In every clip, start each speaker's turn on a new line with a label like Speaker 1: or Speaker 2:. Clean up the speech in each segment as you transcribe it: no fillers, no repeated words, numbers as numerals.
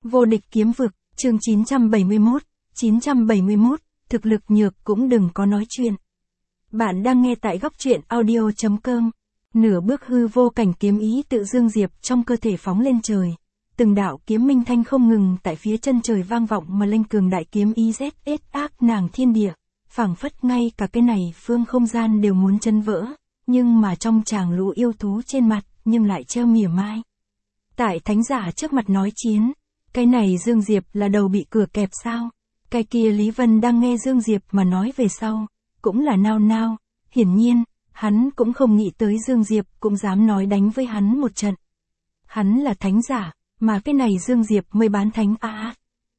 Speaker 1: Vô địch kiếm vực, chương 971, thực lực nhược cũng đừng có nói chuyện. Bạn đang nghe tại góc truyện audio.com. Nửa bước hư vô cảnh kiếm ý tự dương diệp trong cơ thể phóng lên trời. Từng đạo kiếm minh thanh không ngừng tại phía chân trời vang vọng mà lên cường đại kiếm ý ZS ác nàng thiên địa. Phảng phất ngay cả cái này phương không gian đều muốn chân vỡ, nhưng mà trong tràng lũ yêu thú trên mặt nhưng lại treo mỉa mai. Tại thánh giả trước mặt nói chiến, cái này Dương Diệp là đầu bị cửa kẹp sao? Cái kia Lý Vân đang nghe Dương Diệp mà nói về sau, cũng là nao nao, hiển nhiên, hắn cũng không nghĩ tới Dương Diệp cũng dám nói đánh với hắn một trận. Hắn là thánh giả, mà cái này Dương Diệp mới bán thánh à.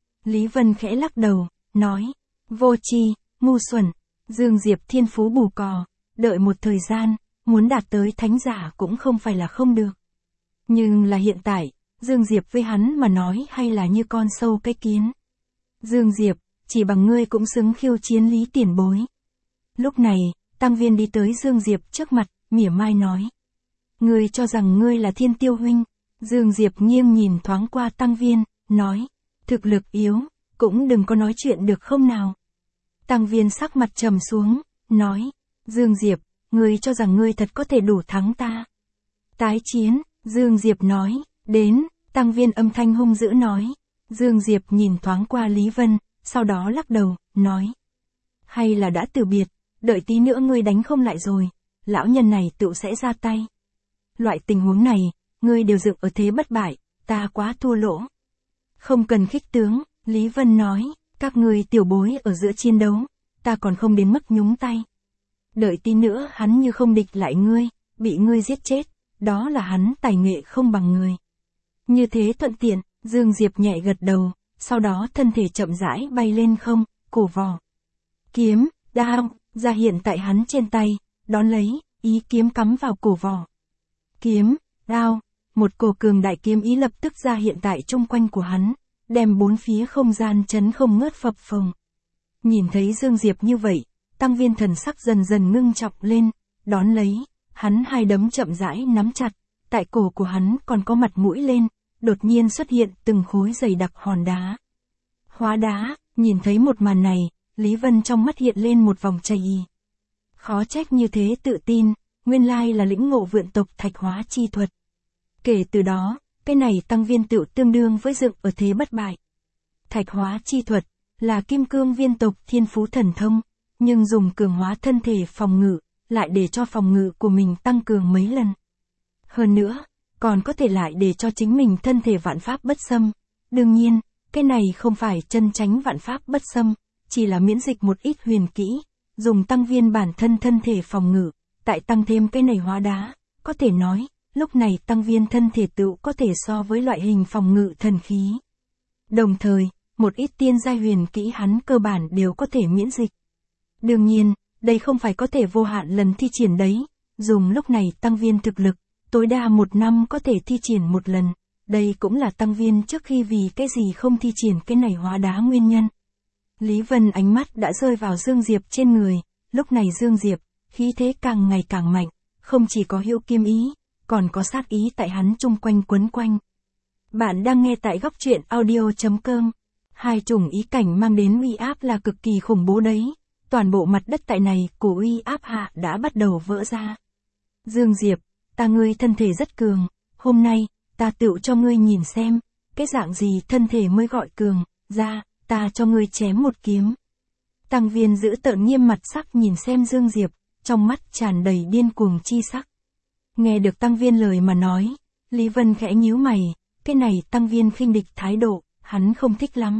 Speaker 1: Lý Vân khẽ lắc đầu, nói, vô tri, ngu xuẩn, Dương Diệp thiên phú bù cò, đợi một thời gian, muốn đạt tới thánh giả cũng không phải là không được. Nhưng là hiện tại, Dương Diệp với hắn mà nói hay là như con sâu cái kiến. Dương Diệp, chỉ bằng ngươi cũng xứng khiêu chiến Lý tiền bối. Lúc này, Tăng Viên đi tới Dương Diệp trước mặt, mỉa mai nói. Ngươi cho rằng ngươi là Thiên Tiêu huynh. Dương Diệp nghiêng nhìn thoáng qua Tăng Viên, nói. Thực lực yếu, cũng đừng có nói chuyện được không nào. Tăng Viên sắc mặt trầm xuống, nói. Dương Diệp, ngươi cho rằng ngươi thật có thể đủ thắng ta. Tái chiến, Dương Diệp nói. Đến, Tăng Viên âm thanh hung dữ nói. Dương Diệp nhìn thoáng qua Lý Vân, sau đó lắc đầu, nói. Hay là đã từ biệt, đợi tí nữa ngươi đánh không lại rồi, lão nhân này tự sẽ ra tay. Loại tình huống này, ngươi đều dựng ở thế bất bại, ta quá thua lỗ. Không cần khích tướng, Lý Vân nói, các ngươi tiểu bối ở giữa chiến đấu, ta còn không đến mức nhúng tay. Đợi tí nữa hắn như không địch lại ngươi, bị ngươi giết chết, đó là hắn tài nghệ không bằng người. Như thế thuận tiện, Dương Diệp nhẹ gật đầu, sau đó thân thể chậm rãi bay lên không, cổ vỏ. Kiếm, đao, ra hiện tại hắn trên tay, đón lấy, ý kiếm cắm vào cổ vỏ. Kiếm, đao, một cổ cường đại kiếm ý lập tức ra hiện tại chung quanh của hắn, đem bốn phía không gian chấn không ngớt phập phồng. Nhìn thấy Dương Diệp như vậy, Tăng Viên thần sắc dần dần ngưng trọng lên, đón lấy, hắn hai đấm chậm rãi nắm chặt, tại cổ của hắn còn có mặt mũi lên, đột nhiên xuất hiện từng khối dày đặc hòn đá. Hóa đá, nhìn thấy một màn này, Lý Vân trong mắt hiện lên một vòng chày ý. Khó trách như thế tự tin, nguyên lai là lĩnh ngộ vượn tộc thạch hóa chi thuật. Kể từ đó, cái này Tăng Viên tựu tương đương với dựng ở thế bất bại. Thạch hóa chi thuật, là kim cương viên tộc thiên phú thần thông, nhưng dùng cường hóa thân thể phòng ngự, lại để cho phòng ngự của mình tăng cường mấy lần. Hơn nữa, còn có thể lại để cho chính mình thân thể vạn pháp bất xâm. Đương nhiên, cái này không phải chân chánh vạn pháp bất xâm, chỉ là miễn dịch một ít huyền kỹ, dùng Tăng Viên bản thân thân thể phòng ngự, tại tăng thêm cái này hóa đá, có thể nói, lúc này Tăng Viên thân thể tựu có thể so với loại hình phòng ngự thần khí. Đồng thời, một ít tiên giai huyền kỹ hắn cơ bản đều có thể miễn dịch. Đương nhiên, đây không phải có thể vô hạn lần thi triển đấy, dùng lúc này Tăng Viên thực lực, tối đa một năm có thể thi triển một lần, đây cũng là Tăng Viên trước khi vì cái gì không thi triển cái này hóa đá nguyên nhân. Lý Vân ánh mắt đã rơi vào Dương Diệp trên người, lúc này Dương Diệp, khí thế càng ngày càng mạnh, không chỉ có hữu kiếm ý, còn có sát ý tại hắn chung quanh quấn quanh. Bạn đang nghe tại góc truyện audio.com, hai chủng ý cảnh mang đến uy áp là cực kỳ khủng bố đấy, toàn bộ mặt đất tại này của uy áp hạ đã bắt đầu vỡ ra. Dương Diệp, ta ngươi thân thể rất cường, hôm nay, ta tựu cho ngươi nhìn xem, cái dạng gì thân thể mới gọi cường, ra, ta cho ngươi chém một kiếm. Tăng Viên giữ tợn nghiêm mặt sắc nhìn xem Dương Diệp, trong mắt tràn đầy điên cuồng chi sắc. Nghe được Tăng Viên lời mà nói, Lý Vân khẽ nhíu mày, cái này Tăng Viên khinh địch thái độ, hắn không thích lắm.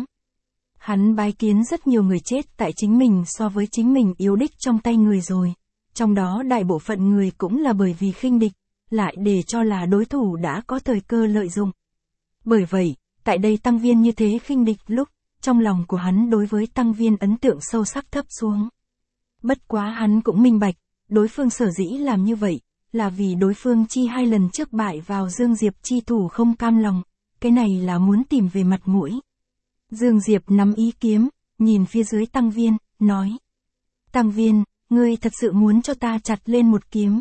Speaker 1: Hắn bái kiến rất nhiều người chết tại chính mình so với chính mình yếu đích trong tay người rồi, trong đó đại bộ phận người cũng là bởi vì khinh địch, lại để cho là đối thủ đã có thời cơ lợi dụng. Bởi vậy, tại đây Tăng Viên như thế khinh địch lúc, trong lòng của hắn đối với Tăng Viên ấn tượng sâu sắc thấp xuống. Bất quá hắn cũng minh bạch, đối phương sở dĩ làm như vậy, là vì đối phương chi hai lần trước bại vào Dương Diệp chi thủ không cam lòng, cái này là muốn tìm về mặt mũi. Dương Diệp nắm ý kiếm, nhìn phía dưới Tăng Viên, nói. Tăng Viên, ngươi thật sự muốn cho ta chặt lên một kiếm.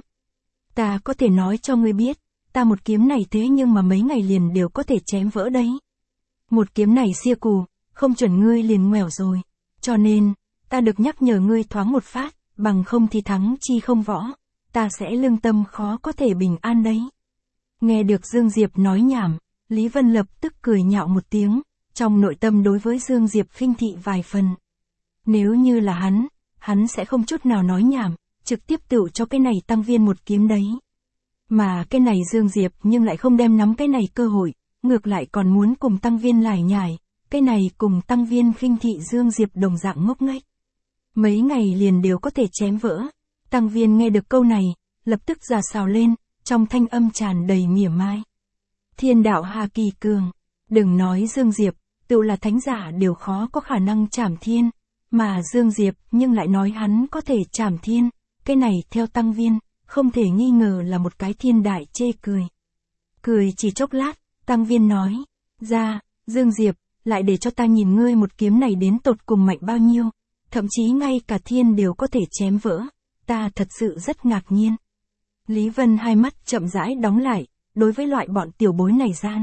Speaker 1: Ta có thể nói cho ngươi biết, ta một kiếm này thế nhưng mà mấy ngày liền đều có thể chém vỡ đấy. Một kiếm này xia cù, không chuẩn ngươi liền ngoẻo rồi. Cho nên, ta được nhắc nhở ngươi thoáng một phát, bằng không thì thắng chi không võ. Ta sẽ lương tâm khó có thể bình an đấy. Nghe được Dương Diệp nói nhảm, Lý Vân lập tức cười nhạo một tiếng, trong nội tâm đối với Dương Diệp khinh thị vài phần. Nếu như là hắn sẽ không chút nào nói nhảm, trực tiếp tựu cho cái này tăng viên một kiếm đấy. Mà cái này Dương Diệp nhưng lại không đem nắm cái này cơ hội, ngược lại còn muốn cùng tăng viên lải nhải, cái này cùng tăng viên khinh thị Dương Diệp đồng dạng ngốc nghếch. Mấy ngày liền đều có thể chém vỡ. Tăng viên nghe được câu này, lập tức già xào lên, trong thanh âm tràn đầy mỉa mai. Thiên đạo hà kỳ cường, đừng nói Dương Diệp, tự là thánh giả đều khó có khả năng trảm thiên, mà Dương Diệp nhưng lại nói hắn có thể trảm thiên, cái này theo tăng viên, không thể nghi ngờ là một cái thiên đại chê cười. Cười chỉ chốc lát, tăng viên nói, ra, Dương Diệp, lại để cho ta nhìn ngươi một kiếm này đến tột cùng mạnh bao nhiêu, thậm chí ngay cả thiên đều có thể chém vỡ, ta thật sự rất ngạc nhiên. Lý Vân hai mắt chậm rãi đóng lại, đối với loại bọn tiểu bối này gian.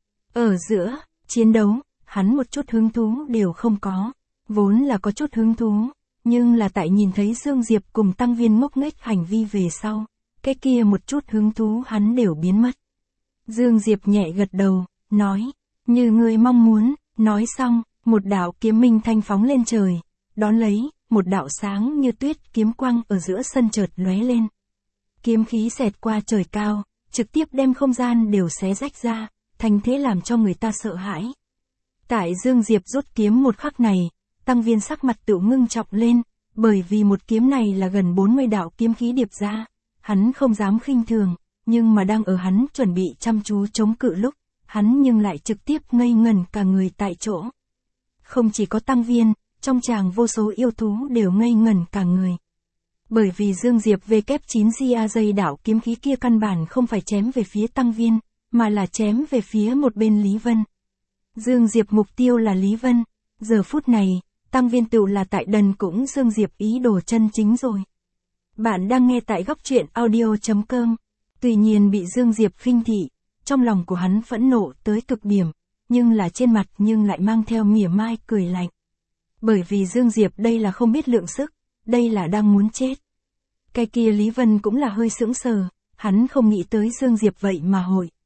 Speaker 1: Ở giữa, chiến đấu, hắn một chút hứng thú đều không có, vốn là có chút hứng thú, nhưng là tại nhìn thấy Dương Diệp cùng tăng viên ngốc nghếch hành vi về sau, cái kia một chút hứng thú hắn đều biến mất. Dương Diệp nhẹ gật đầu, nói, như ngươi mong muốn, nói xong, một đạo kiếm minh thanh phóng lên trời, đón lấy, một đạo sáng như tuyết kiếm quang ở giữa sân chợt lóe lên. Kiếm khí xẹt qua trời cao, trực tiếp đem không gian đều xé rách ra, thành thế làm cho người ta sợ hãi. Tại Dương Diệp rút kiếm một khắc này, tăng viên sắc mặt tựu ngưng trọng lên, bởi vì một kiếm này là gần 40 đạo kiếm khí điệp ra, hắn không dám khinh thường, nhưng mà đang ở hắn chuẩn bị chăm chú chống cự lúc, hắn nhưng lại trực tiếp ngây ngẩn cả người tại chỗ. Không chỉ có tăng viên, trong tràng vô số yêu thú đều ngây ngẩn cả người. Bởi vì Dương Diệp V9 Gia dây đảo kiếm khí kia căn bản không phải chém về phía tăng viên, mà là chém về phía một bên Lý Vân. Dương Diệp mục tiêu là Lý Vân, giờ phút này, tăng viên tựu là tại đần cũng Dương Diệp ý đồ chân chính rồi. Bạn đang nghe tại góc truyện audio.com. Tuy nhiên bị Dương Diệp khinh thị, trong lòng của hắn phẫn nộ tới cực điểm, nhưng là trên mặt nhưng lại mang theo mỉa mai cười lạnh. Bởi vì Dương Diệp đây là không biết lượng sức, đây là đang muốn chết. Cái kia Lý Vân cũng là hơi sững sờ, hắn không nghĩ tới Dương Diệp vậy mà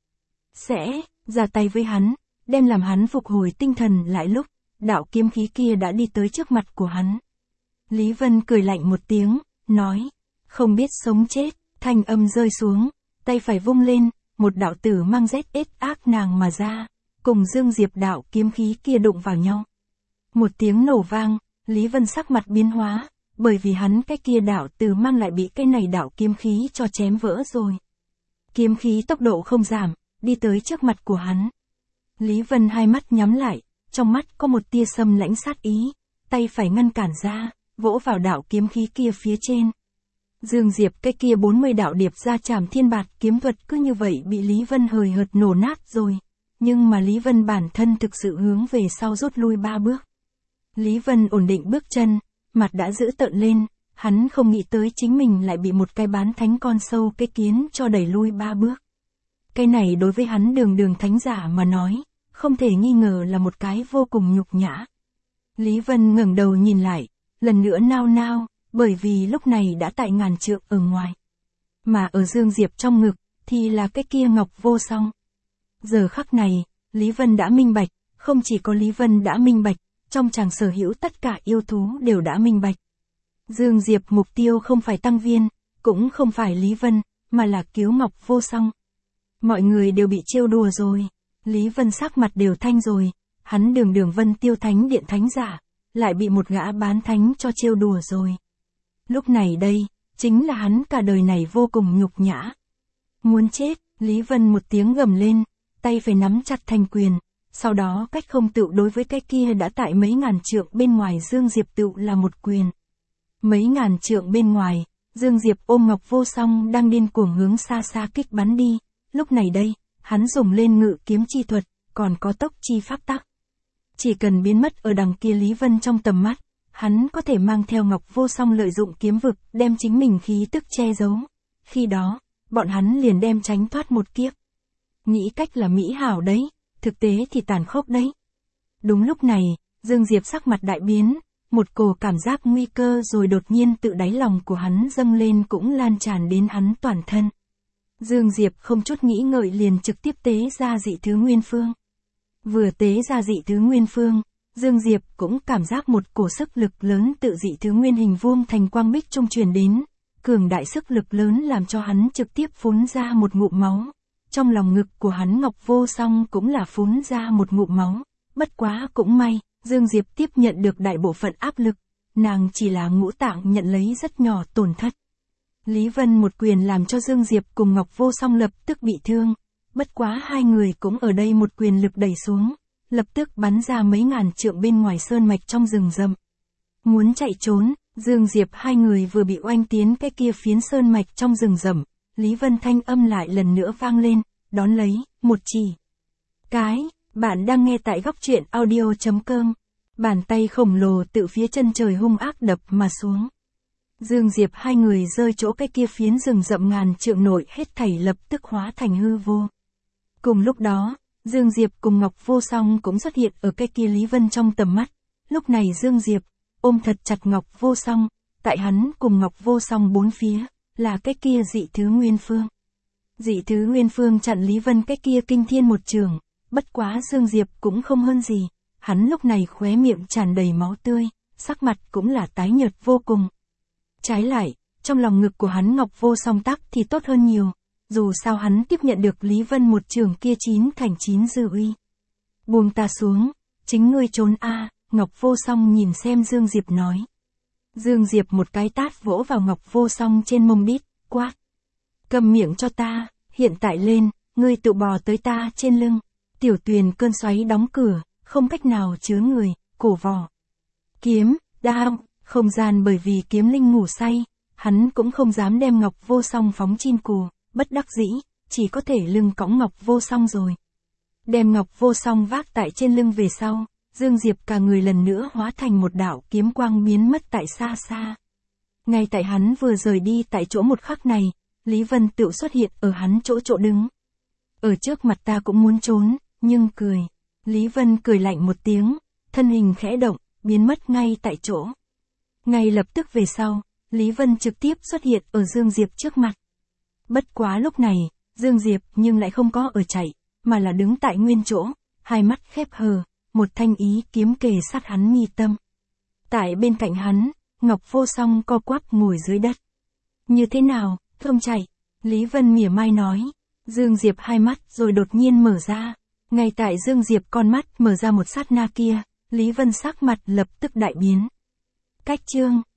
Speaker 1: sẽ ra tay với hắn, đem làm hắn phục hồi tinh thần lại lúc, đạo kiếm khí kia đã đi tới trước mặt của hắn. Lý Vân cười lạnh một tiếng, nói, không biết sống chết, thanh âm rơi xuống, tay phải vung lên, một đạo tử mang rét ết ác nàng mà ra, cùng Dương Diệp đạo kiếm khí kia đụng vào nhau. Một tiếng nổ vang, Lý Vân sắc mặt biến hóa, bởi vì hắn cái kia đạo tử mang lại bị cái này đạo kiếm khí cho chém vỡ rồi. Kiếm khí tốc độ không giảm, đi tới trước mặt của hắn. Lý Vân hai mắt nhắm lại, trong mắt có một tia xâm lãnh sát ý, tay phải ngăn cản ra, vỗ vào đạo kiếm khí kia phía trên. Dương Diệp cái kia 40 đạo điệp ra trảm thiên bạt kiếm thuật cứ như vậy bị Lý Vân hời hợt nổ nát rồi, nhưng mà Lý Vân bản thân thực sự hướng về sau rút lui 3 bước. Lý Vân ổn định bước chân, mặt đã giữ tợn lên, hắn không nghĩ tới chính mình lại bị một cái bán thánh con sâu cái kiến cho đẩy lui 3 bước. Cái này đối với hắn đường thánh giả mà nói, không thể nghi ngờ là một cái vô cùng nhục nhã. Lý Vân ngẩng đầu nhìn lại, lần nữa nao nao, bởi vì lúc này đã tại ngàn trượng ở ngoài. Mà ở Dương Diệp trong ngực, thì là cái kia ngọc vô song. Giờ khắc này, Lý Vân đã minh bạch, không chỉ có Lý Vân đã minh bạch, trong chàng sở hữu tất cả yêu thú đều đã minh bạch. Dương Diệp mục tiêu không phải tăng viên, cũng không phải Lý Vân, mà là cứu ngọc vô song. Mọi người đều bị trêu đùa rồi, Lý Vân sắc mặt đều thanh rồi, hắn đường Vân Tiêu Thánh Điện thánh giả, lại bị một gã bán thánh cho trêu đùa rồi. Lúc này đây, chính là hắn cả đời này vô cùng nhục nhã. Muốn chết, Lý Vân một tiếng gầm lên, tay phải nắm chặt thành quyền, sau đó cách không tựu đối với cái kia đã tại mấy ngàn trượng bên ngoài Dương Diệp tựu là một quyền. Mấy ngàn trượng bên ngoài, Dương Diệp ôm ngọc vô song đang điên cuồng hướng xa xa kích bắn đi, lúc này đây, hắn dùng lên ngự kiếm chi thuật, còn có tốc chi pháp tắc. Chỉ cần biến mất ở đằng kia Lý Vân trong tầm mắt, hắn có thể mang theo ngọc vô song lợi dụng kiếm vực đem chính mình khí tức che giấu. Khi đó, bọn hắn liền đem tránh thoát một kiếp. Nghĩ cách là mỹ hảo đấy, thực tế thì tàn khốc đấy. Đúng lúc này, Dương Diệp sắc mặt đại biến, một cổ cảm giác nguy cơ rồi đột nhiên tự đáy lòng của hắn dâng lên cũng lan tràn đến hắn toàn thân. Dương Diệp không chút nghĩ ngợi liền trực tiếp tế ra dị thứ nguyên phương. Vừa tế ra dị thứ nguyên phương, Dương Diệp cũng cảm giác một cổ sức lực lớn tự dị thứ nguyên hình vuông thành quang bích trung truyền đến, cường đại sức lực lớn làm cho hắn trực tiếp phun ra một ngụm máu. Trong lòng ngực của hắn Ngọc Vô Song cũng là phun ra một ngụm máu, bất quá cũng may, Dương Diệp tiếp nhận được đại bộ phận áp lực, nàng chỉ là ngũ tạng nhận lấy rất nhỏ tổn thất. Lý Vân một quyền làm cho Dương Diệp cùng Ngọc Vô Song lập tức bị thương, bất quá hai người cũng ở đây một quyền lực đẩy xuống, lập tức bắn ra mấy ngàn trượng bên ngoài sơn mạch trong rừng rậm. Muốn chạy trốn, Dương Diệp hai người vừa bị oanh tiến cái kia phiến sơn mạch trong rừng rậm, Lý Vân thanh âm lại lần nữa vang lên, đón lấy, một chỉ. Bạn đang nghe tại góc truyện audio.com. Bàn tay khổng lồ tự phía chân trời hung ác đập mà xuống. Dương Diệp hai người rơi chỗ cái kia phiến rừng rậm ngàn trượng nội hết thảy lập tức hóa thành hư vô. Cùng lúc đó, Dương Diệp cùng Ngọc Vô Song cũng xuất hiện ở cái kia Lý Vân trong tầm mắt. Lúc này Dương Diệp ôm thật chặt Ngọc Vô Song, tại hắn cùng Ngọc Vô Song bốn phía, là cái kia dị thứ nguyên phương. Dị thứ nguyên phương chặn Lý Vân cái kia kinh thiên một trường, bất quá Dương Diệp cũng không hơn gì, hắn lúc này khóe miệng tràn đầy máu tươi, sắc mặt cũng là tái nhợt vô cùng. Trái lại, trong lòng ngực của hắn Ngọc Vô Song tắc thì tốt hơn nhiều, dù sao hắn tiếp nhận được Lý Vân một trường kia 9/9 dư uy. Buông ta xuống, chính ngươi trốn a. Ngọc Vô Song nhìn xem Dương Diệp nói. Dương Diệp một cái tát vỗ vào Ngọc Vô Song trên mông đít, quát. Cầm miệng cho ta, hiện tại lên, ngươi tự bò tới ta trên lưng. Tiểu Tuyền cơn xoáy đóng cửa, không cách nào chứa người, cổ vỏ. Kiếm, đao, không gian bởi vì kiếm linh ngủ say, hắn cũng không dám đem Ngọc Vô Song phóng chin cù, bất đắc dĩ, chỉ có thể lưng cõng Ngọc Vô Song rồi. Đem Ngọc Vô Song vác tại trên lưng về sau, Dương Diệp cả người lần nữa hóa thành một đạo kiếm quang biến mất tại xa xa. Ngay tại hắn vừa rời đi tại chỗ một khắc này, Lý Vân tự xuất hiện ở hắn chỗ đứng. Ở trước mặt ta cũng muốn trốn, nhưng cười. Lý Vân cười lạnh một tiếng, thân hình khẽ động, biến mất ngay tại chỗ. Ngay lập tức về sau, Lý Vân trực tiếp xuất hiện ở Dương Diệp trước mặt. Bất quá lúc này, Dương Diệp nhưng lại không có ở chạy, mà là đứng tại nguyên chỗ, hai mắt khép hờ, một thanh ý kiếm kề sát hắn mi tâm. Tại bên cạnh hắn, Ngọc Vô Song co quắp ngồi dưới đất. Như thế nào, không chạy? Lý Vân mỉa mai nói. Dương Diệp hai mắt rồi đột nhiên mở ra. Ngay tại Dương Diệp con mắt mở ra một sát na kia, Lý Vân sắc mặt lập tức đại biến. Cách chương